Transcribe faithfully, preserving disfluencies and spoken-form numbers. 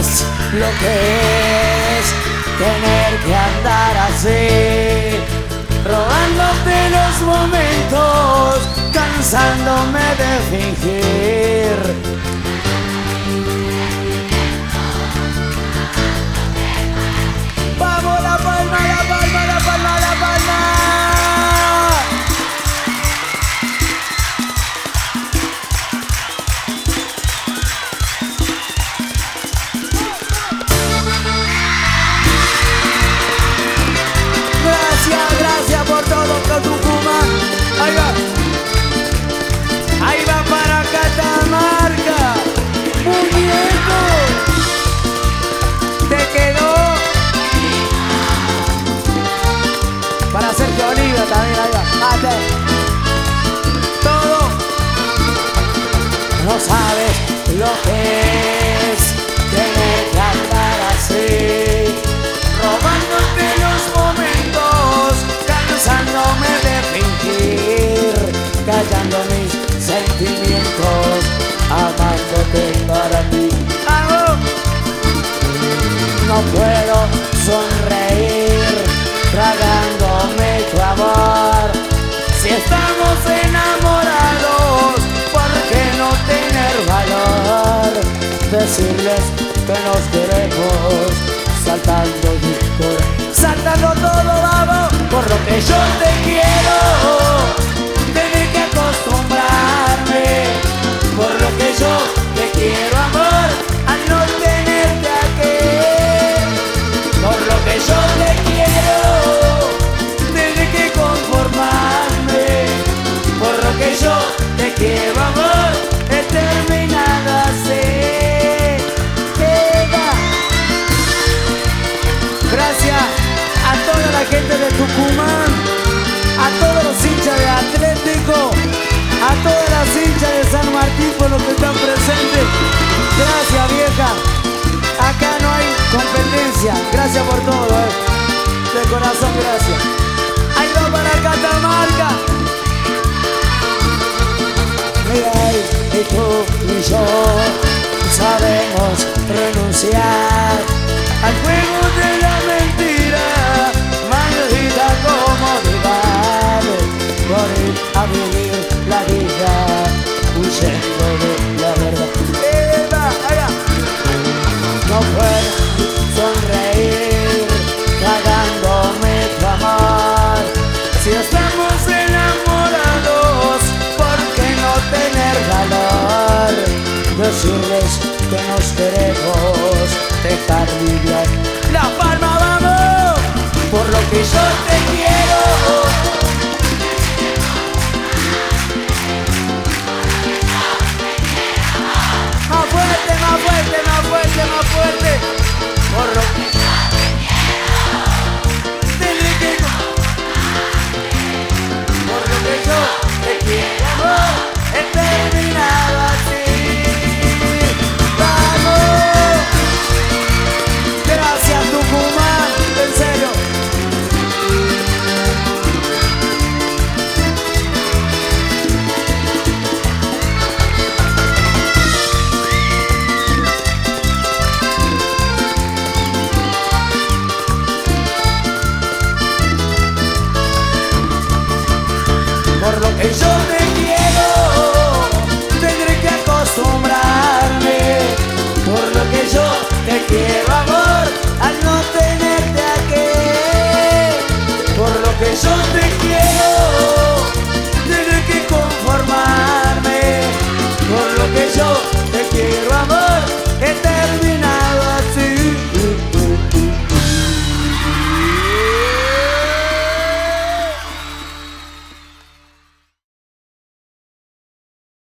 sabes lo que es tener que andar así, robándote los momentos, cansándome de fingir. ¡Vamos, la palma, la palma, la palma, la palma! Gracias, gracias por todo, Tucumán. Ahí va. Ahí va para Catamarca. Muñeco. Te quedó. Para Sergio Oliva también, ahí va. Mate. Todo. No sabes lo que es tener que andar así, robándote los momentos, cansándome de fingir, callando mis sentimientos, amándote para ti. ¡Vamos! No puedo sonreír, tragándome tu amor. Si estamos enamorados, ¿por qué no tener valor? Decirles que nos queremos, saltando disco, saltando todo, vamos. Por lo que yo te quiero, tengo que acostumbrarme. Por lo que yo te quiero, amor, a no tenerte aquí. Por lo que yo te quiero, tengo que conformarme. Por lo que yo te quiero, amor, he terminado así. Gracias a toda la gente de Tucumán, a todos los hinchas de Atlético, a todas las hinchas de San Martín por los que están presentes. Gracias, vieja. Acá no hay competencia. Gracias por todo, eh. De corazón, gracias. Ahí va para Catamarca. Mira ahí, y tú y yo sabemos renunciar al juego de la mentira, maldita comodidad, por ir a vivir la vida, huyendo de la verdad. ¡Eva! ¡Allá! No puedo sonreír, cagándome tu amor. Si estamos enamorados, ¿por qué no tener valor? Decirles que nos queremos, dejar vivir. La palma, vamos, por lo que yo te quiero. Más fuerte, más fuerte, más fuerte, más fuerte. Por lo que